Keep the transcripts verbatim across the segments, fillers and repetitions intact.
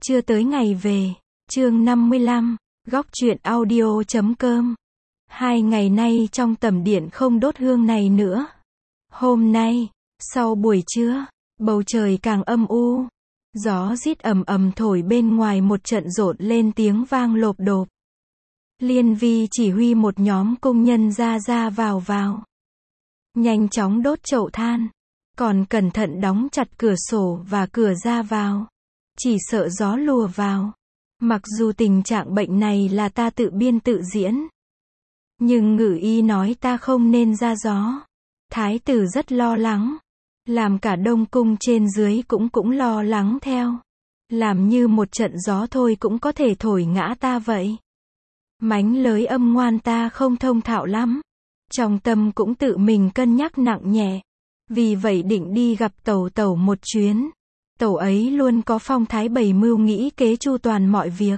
Chưa tới ngày về. Chương năm mươi lăm, góc truyện audio chấm com. Hai ngày nay trong tầm điện không đốt hương này nữa. Hôm nay, sau buổi trưa, bầu trời càng âm u. Gió rít ầm ầm thổi bên ngoài một trận rộn lên tiếng vang lộp độp. Liên Vi chỉ huy một nhóm công nhân ra ra vào vào. Nhanh chóng đốt chậu than. Còn cẩn thận đóng chặt cửa sổ và cửa ra vào. Chỉ sợ gió lùa vào. Mặc dù tình trạng bệnh này là ta tự biên tự diễn. Nhưng ngự y nói ta không nên ra gió. Thái tử rất lo lắng. Làm cả Đông Cung trên dưới cũng cũng lo lắng theo. Làm như một trận gió thôi cũng có thể thổi ngã ta vậy. Mánh lới âm ngoan ta không thông thạo lắm. Trong tâm cũng tự mình cân nhắc nặng nhẹ. Vì vậy định đi gặp tẩu tẩu một chuyến. Tẩu ấy luôn có phong thái bày mưu nghĩ kế chu toàn mọi việc.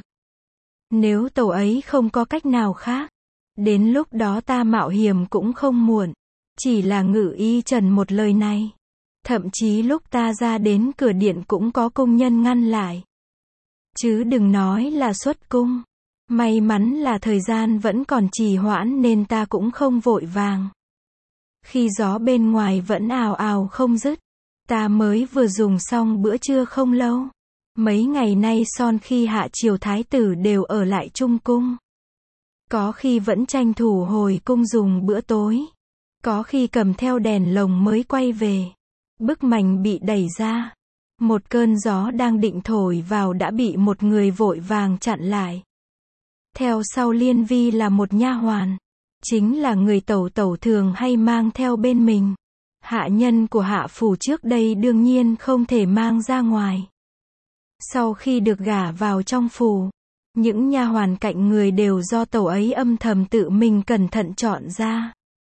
Nếu tẩu ấy không có cách nào khác, đến lúc đó ta mạo hiểm cũng không muộn. Chỉ là ngự y trần một lời này. Thậm chí lúc ta ra đến cửa điện cũng có công nhân ngăn lại. Chứ đừng nói là xuất cung. May mắn là thời gian vẫn còn trì hoãn nên ta cũng không vội vàng. Khi gió bên ngoài vẫn ào ào không dứt. Ta mới vừa dùng xong bữa trưa không lâu. Mấy ngày nay son khi hạ triều thái tử đều ở lại trung cung. Có khi vẫn tranh thủ hồi cung dùng bữa tối. Có khi cầm theo đèn lồng mới quay về. Bức mành bị đẩy ra. Một cơn gió đang định thổi vào đã bị một người vội vàng chặn lại. Theo sau Liên Vi là một nha hoàn. Chính là người tẩu tẩu thường hay mang theo bên mình. Hạ nhân của hạ phủ trước đây đương nhiên không thể mang ra ngoài. Sau khi được gả vào trong phủ, những nha hoàn cạnh người đều do tẩu ấy âm thầm tự mình cẩn thận chọn ra.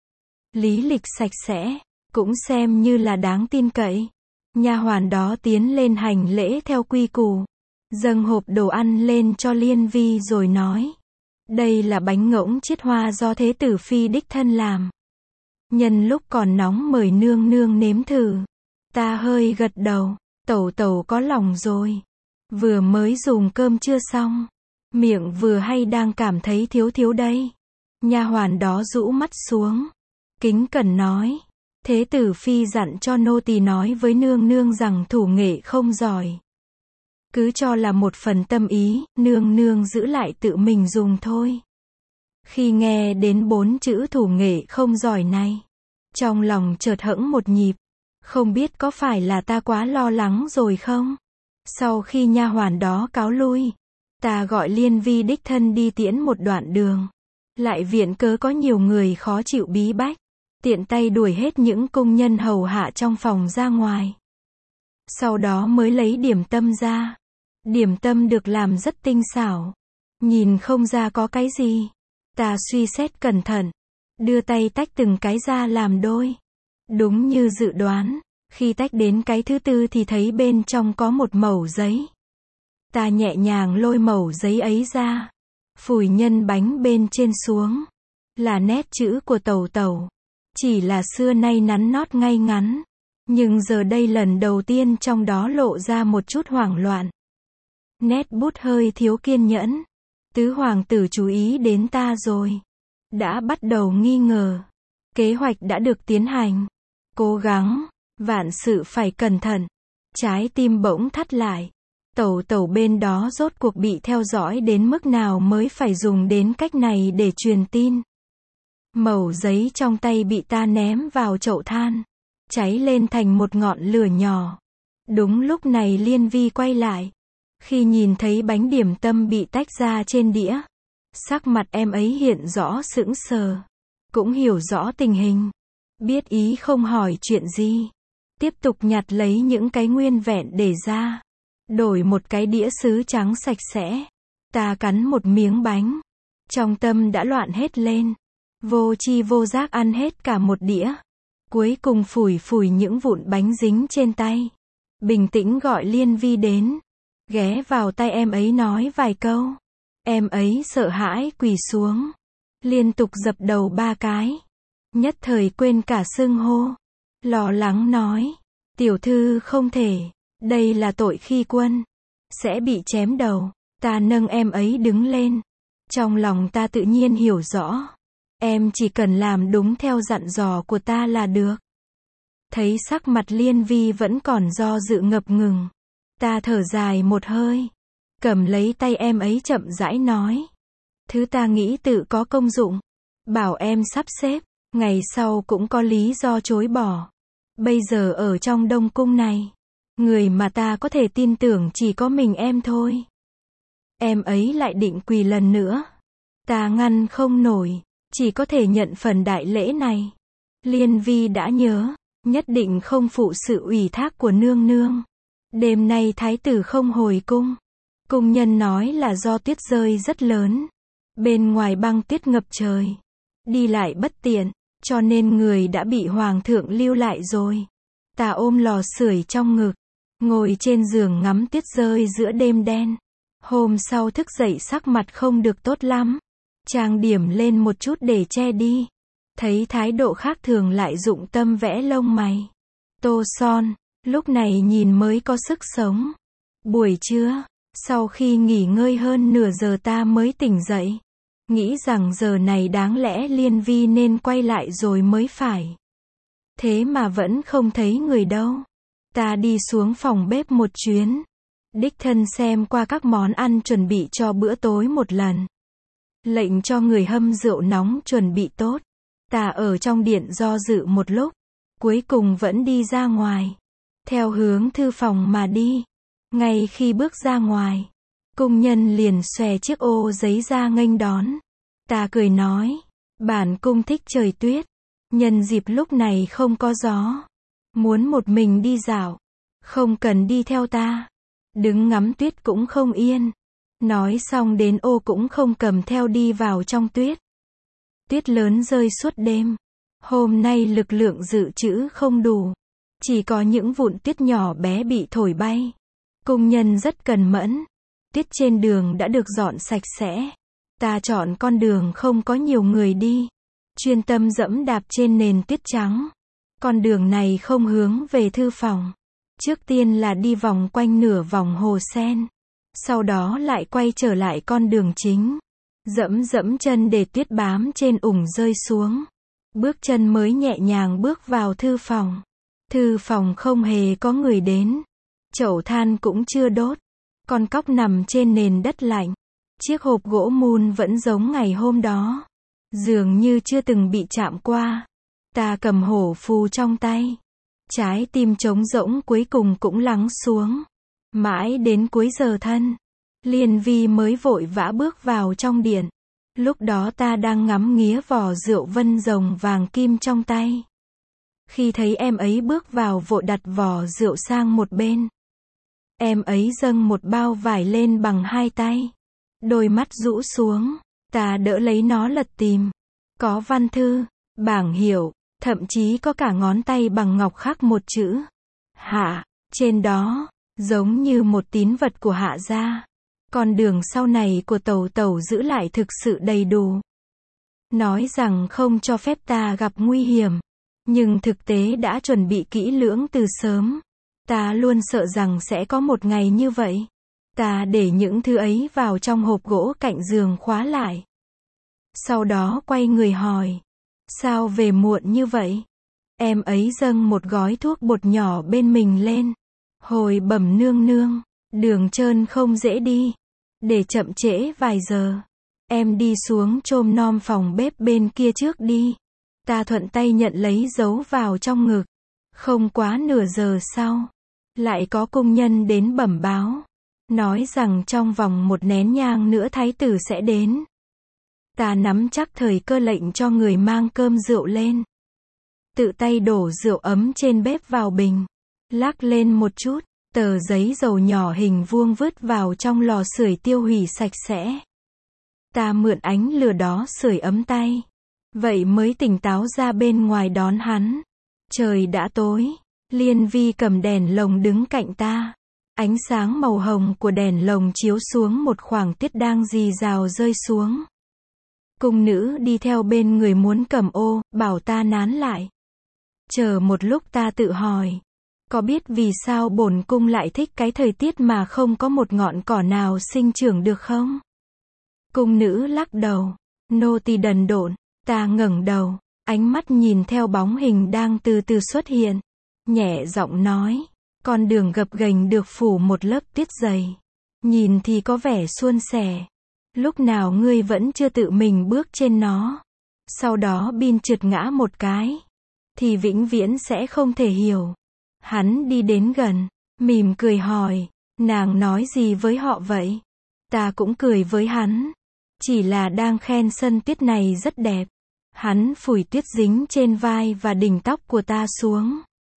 Lý lịch sạch sẽ, cũng xem như là đáng tin cậy. Nha hoàn đó tiến lên hành lễ theo quy củ, dâng hộp đồ ăn lên cho Liên Vi rồi nói: đây là bánh ngỗng chiết hoa do Thế tử phi đích thân làm. Nhân lúc còn nóng mời nương nương nếm thử. Ta hơi gật đầu, tẩu tẩu có lòng rồi. Vừa mới dùng cơm chưa xong, miệng vừa hay đang cảm thấy thiếu thiếu đây. Nha hoàn đó rũ mắt xuống, kính cẩn nói: Thế tử phi dặn cho nô tỳ nói với nương nương rằng thủ nghệ không giỏi. Cứ cho là một phần tâm ý, nương nương giữ lại tự mình dùng thôi. Khi nghe đến bốn chữ thủ nghệ không giỏi này, trong lòng chợt hững một nhịp. Không biết có phải là ta quá lo lắng rồi không? Sau khi nha hoàn đó cáo lui, ta gọi Liên Vi đích thân đi tiễn một đoạn đường. Lại viện cớ có nhiều người khó chịu bí bách. Tiện tay đuổi hết những công nhân hầu hạ trong phòng ra ngoài. Sau đó mới lấy điểm tâm ra. Điểm tâm được làm rất tinh xảo. Nhìn không ra có cái gì. Ta suy xét cẩn thận. Đưa tay tách từng cái ra làm đôi. Đúng như dự đoán. Khi tách đến cái thứ tư thì thấy bên trong có một mẩu giấy. Ta nhẹ nhàng lôi mẩu giấy ấy ra. Phủi nhân bánh bên trên xuống. Là nét chữ của tẩu tẩu. Chỉ là xưa nay nắn nót ngay ngắn. Nhưng giờ đây lần đầu tiên trong đó lộ ra một chút hoảng loạn. Nét bút hơi thiếu kiên nhẫn. Tứ hoàng tử chú ý đến ta rồi. Đã bắt đầu nghi ngờ. Kế hoạch đã được tiến hành. Cố gắng. Vạn sự phải cẩn thận. Trái tim bỗng thắt lại. Tẩu tẩu bên đó rốt cuộc bị theo dõi đến mức nào mới phải dùng đến cách này để truyền tin. Mẩu giấy trong tay bị ta ném vào chậu than. Cháy lên thành một ngọn lửa nhỏ. Đúng lúc này Liên Vi quay lại. Khi nhìn thấy bánh điểm tâm bị tách ra trên đĩa. Sắc mặt em ấy hiện rõ sững sờ. Cũng hiểu rõ tình hình. Biết ý không hỏi chuyện gì. Tiếp tục nhặt lấy những cái nguyên vẹn để ra. Đổi một cái đĩa sứ trắng sạch sẽ. Ta cắn một miếng bánh. Trong tâm đã loạn hết lên. Vô chi vô giác ăn hết cả một đĩa. Cuối cùng phủi phủi những vụn bánh dính trên tay. Bình tĩnh gọi Liên Vi đến. Ghé vào tay em ấy nói vài câu. Em ấy sợ hãi quỳ xuống. Liên tục dập đầu ba cái. Nhất thời quên cả xưng hô. Lo lắng nói. Tiểu thư không thể. Đây là tội khi quân. sẽ bị chém đầu. Ta nâng em ấy đứng lên. Trong lòng ta tự nhiên hiểu rõ. Em chỉ cần làm đúng theo dặn dò của ta là được. Thấy sắc mặt Liên Vi vẫn còn do dự ngập ngừng. Ta thở dài một hơi. Cầm lấy tay em ấy chậm rãi nói. Thứ ta nghĩ tự có công dụng. Bảo em sắp xếp. Ngày sau cũng có lý do chối bỏ. Bây giờ ở trong Đông Cung này. Người mà ta có thể tin tưởng chỉ có mình em thôi. Em ấy lại định quỳ lần nữa. Ta ngăn không nổi. Chỉ có thể nhận phần đại lễ này. Liên Vi đã nhớ. Nhất định không phụ sự ủy thác của nương nương. Đêm nay thái tử không hồi cung. Cung nhân nói là do tuyết rơi rất lớn. Bên ngoài băng tuyết ngập trời. Đi lại bất tiện. Cho nên người đã bị hoàng thượng lưu lại rồi. Ta ôm lò sưởi trong ngực. Ngồi trên giường ngắm tuyết rơi giữa đêm đen. Hôm sau thức dậy sắc mặt không được tốt lắm. Trang điểm lên một chút để che đi. Thấy thái độ khác thường lại dụng tâm vẽ lông mày. Tô son. Lúc này nhìn mới có sức sống. Buổi trưa. Sau khi nghỉ ngơi hơn nửa giờ ta mới tỉnh dậy. Nghĩ rằng giờ này đáng lẽ Liên Vi nên quay lại rồi mới phải. Thế mà vẫn không thấy người đâu. Ta đi xuống phòng bếp một chuyến. Đích thân xem qua các món ăn chuẩn bị cho bữa tối một lần. Lệnh cho người hâm rượu nóng chuẩn bị tốt. Ta ở trong điện do dự một lúc. Cuối cùng vẫn đi ra ngoài. Theo hướng thư phòng mà đi. Ngay khi bước ra ngoài. Cung nhân liền xòe chiếc ô giấy ra nghênh đón. Ta cười nói. Bản cung thích trời tuyết. Nhân dịp lúc này không có gió. Muốn một mình đi dạo. Không cần đi theo ta. Đứng ngắm tuyết cũng không yên. Nói xong đến ô cũng không cầm theo đi vào trong tuyết. Tuyết lớn rơi suốt đêm. Hôm nay lực lượng dự trữ không đủ. Chỉ có những vụn tuyết nhỏ bé bị thổi bay. Cung nhân rất cần mẫn. Tuyết trên đường đã được dọn sạch sẽ. Ta chọn con đường không có nhiều người đi. Chuyên tâm dẫm đạp trên nền tuyết trắng. Con đường này không hướng về thư phòng. Trước tiên là đi vòng quanh nửa vòng hồ sen. Sau đó lại quay trở lại con đường chính. Dẫm dẫm chân để tuyết bám trên ủng rơi xuống. Bước chân mới nhẹ nhàng bước vào thư phòng. Thư phòng không hề có người đến. Chậu than cũng chưa đốt. Con cóc nằm trên nền đất lạnh. Chiếc hộp gỗ mun vẫn giống ngày hôm đó. Dường như chưa từng bị chạm qua. Ta cầm hổ phù trong tay. Trái tim trống rỗng cuối cùng cũng lắng xuống. Mãi đến cuối giờ thân. Liên Vi mới vội vã bước vào trong điện. Lúc đó ta đang ngắm nghía vò rượu vân rồng vàng kim trong tay. Khi thấy em ấy bước vào vội đặt vò rượu sang một bên. Em ấy dâng một bao vải lên bằng hai tay. Đôi mắt rũ xuống. Ta đỡ lấy nó lật tìm. Có văn thư, bảng hiệu, thậm chí có cả ngón tay bằng ngọc khắc một chữ. Hạ, trên đó, giống như một tín vật của Hạ gia. Con đường sau này của Tẩu Tẩu giữ lại thực sự đầy đủ. Nói rằng không cho phép ta gặp nguy hiểm. Nhưng thực tế đã chuẩn bị kỹ lưỡng từ sớm. Ta luôn sợ rằng sẽ có một ngày như vậy. Ta để những thứ ấy vào trong hộp gỗ cạnh giường khóa lại. Sau đó quay người hỏi. Sao về muộn như vậy? Em ấy dâng một gói thuốc bột nhỏ bên mình lên. Hồi bẩm nương nương. Đường trơn không dễ đi. Để chậm trễ vài giờ. Em đi xuống chôm nom phòng bếp bên kia trước đi. Ta thuận tay nhận lấy giấu vào trong ngực. Không quá nửa giờ sau. Lại có công nhân đến bẩm báo. Nói rằng trong vòng một nén nhang nữa thái tử sẽ đến. Ta nắm chắc thời cơ lệnh cho người mang cơm rượu lên. Tự tay đổ rượu ấm trên bếp vào bình. Lắc lên một chút. Tờ giấy dầu nhỏ hình vuông vứt vào trong lò sưởi tiêu hủy sạch sẽ. Ta mượn ánh lửa đó sưởi ấm tay. Vậy mới tỉnh táo ra bên ngoài đón hắn. Trời đã tối. Liên Vi cầm đèn lồng đứng cạnh ta. Ánh sáng màu hồng của đèn lồng chiếu xuống một khoảng tuyết đang rì rào rơi xuống. Cung nữ đi theo bên người muốn cầm ô, bảo ta nán lại. Chờ một lúc ta tự hỏi. Có biết vì sao bổn cung lại thích cái thời tiết mà không có một ngọn cỏ nào sinh trưởng được không? Cung nữ lắc đầu. Nô tỳ đần độn. Ta ngẩng đầu, ánh mắt nhìn theo bóng hình đang từ từ xuất hiện. Nhẹ giọng nói. Con đường gập ghềnh được phủ một lớp tuyết dày. Nhìn thì có vẻ suôn sẻ. Lúc nào ngươi vẫn chưa tự mình bước trên nó. Sau đó bin trượt ngã một cái. Thì vĩnh viễn sẽ không thể hiểu. Hắn đi đến gần, mỉm cười hỏi. Nàng nói gì với họ vậy? Ta cũng cười với hắn. Chỉ là đang khen sân tuyết này rất đẹp. Hắn phủi tuyết dính trên vai và đỉnh tóc của ta xuống.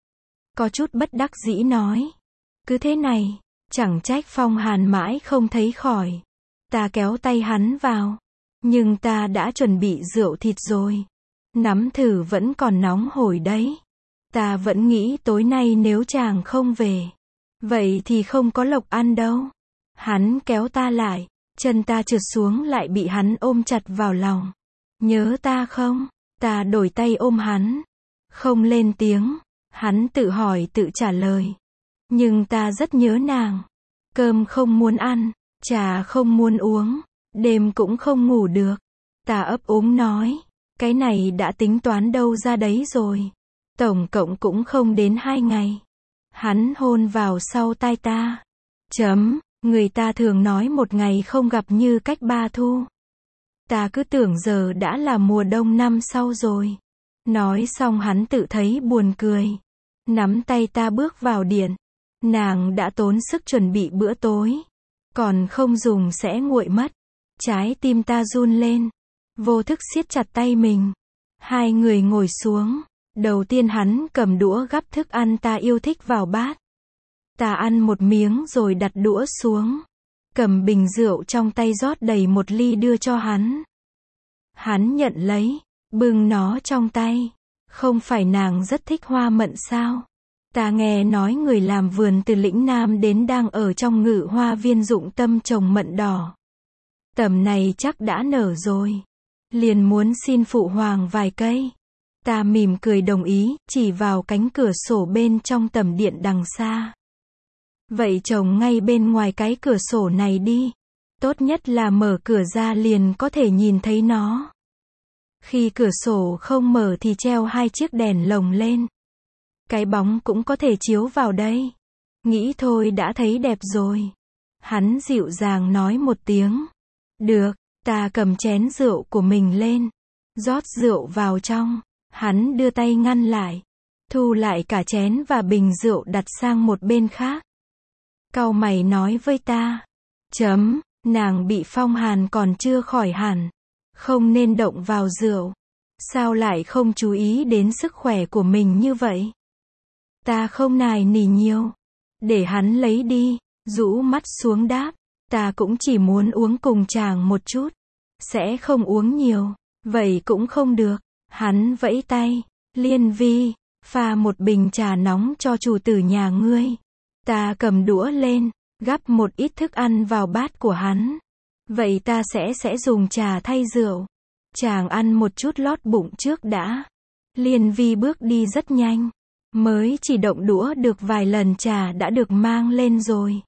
Có chút bất đắc dĩ nói. Cứ thế này, chẳng trách Phong Hàn mãi không thấy khỏi. Ta kéo tay hắn vào. Nhưng ta đã chuẩn bị rượu thịt rồi. Nắm thử vẫn còn nóng hổi đấy. Ta vẫn nghĩ tối nay nếu chàng không về. Vậy thì không có lộc ăn đâu. Hắn kéo ta lại. Chân ta trượt xuống lại bị hắn ôm chặt vào lòng. Nhớ ta không? Ta đổi tay ôm hắn. Không lên tiếng. Hắn tự hỏi tự trả lời. Nhưng ta rất nhớ nàng. Cơm không muốn ăn. Trà không muốn uống. Đêm cũng không ngủ được. Ta ấp úng nói. Cái này đã tính toán đâu ra đấy rồi. Tổng cộng cũng không đến hai ngày. Hắn hôn vào sau tai ta. Chấm. Người ta thường nói một ngày không gặp như cách ba thu. Ta cứ tưởng giờ đã là mùa đông năm sau rồi. Nói xong hắn tự thấy buồn cười. Nắm tay ta bước vào điện. Nàng đã tốn sức chuẩn bị bữa tối. Còn không dùng sẽ nguội mất. Trái tim ta run lên. Vô thức siết chặt tay mình. Hai người ngồi xuống. Đầu tiên hắn cầm đũa gắp thức ăn ta yêu thích vào bát. Ta ăn một miếng rồi đặt đũa xuống. Cầm bình rượu trong tay rót đầy một ly đưa cho hắn. Hắn nhận lấy. Bưng nó trong tay. Không phải nàng rất thích hoa mận sao? Ta nghe nói người làm vườn từ lĩnh Nam đến đang ở trong Ngự Hoa Viên dụng tâm trồng mận đỏ. Tầm này chắc đã nở rồi. Liền muốn xin phụ hoàng vài cây. Ta mỉm cười đồng ý, chỉ vào cánh cửa sổ bên trong tầm điện đằng xa. Vậy trồng ngay bên ngoài cái cửa sổ này đi. Tốt nhất là mở cửa ra liền có thể nhìn thấy nó. Khi cửa sổ không mở thì treo hai chiếc đèn lồng lên. Cái bóng cũng có thể chiếu vào đây. Nghĩ thôi đã thấy đẹp rồi. Hắn dịu dàng nói một tiếng. Được, ta cầm chén rượu của mình lên. Rót rượu vào trong. Hắn đưa tay ngăn lại. Thu lại cả chén và bình rượu đặt sang một bên khác. Cau mày nói với ta. Chấm, nàng bị phong hàn còn chưa khỏi hẳn. Không nên động vào rượu. Sao lại không chú ý đến sức khỏe của mình như vậy? Ta không nài nỉ nhiều. Để hắn lấy đi. Rũ mắt xuống đáp. Ta cũng chỉ muốn uống cùng chàng một chút. Sẽ không uống nhiều. Vậy cũng không được. Hắn vẫy tay. Liên Vi, pha một bình trà nóng cho chủ tử nhà ngươi. Ta cầm đũa lên. Gắp một ít thức ăn vào bát của hắn. Vậy ta sẽ sẽ dùng trà thay rượu. Chàng ăn một chút lót bụng trước đã. Liên Vi bước đi rất nhanh. Mới chỉ động đũa được vài lần trà đã được mang lên rồi.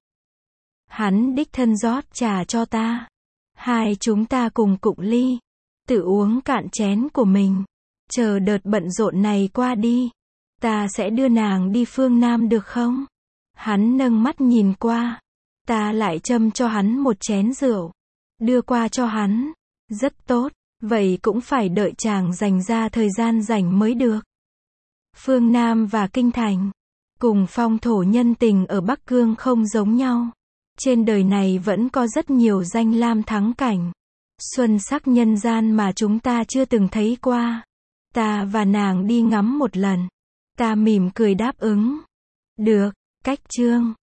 Hắn đích thân rót trà cho ta. Hai chúng ta cùng cụng ly. Tự uống cạn chén của mình. Chờ đợt bận rộn này qua đi. Ta sẽ đưa nàng đi phương Nam được không? Hắn nâng mắt nhìn qua. Ta lại châm cho hắn một chén rượu. Đưa qua cho hắn. Rất tốt. Vậy cũng phải đợi chàng dành ra thời gian rảnh mới được. Phương Nam và Kinh Thành. Cùng phong thổ nhân tình ở Bắc Cương không giống nhau. Trên đời này vẫn có rất nhiều danh lam thắng cảnh. Xuân sắc nhân gian mà chúng ta chưa từng thấy qua. Ta và nàng đi ngắm một lần. Ta mỉm cười đáp ứng. Được, cách chương.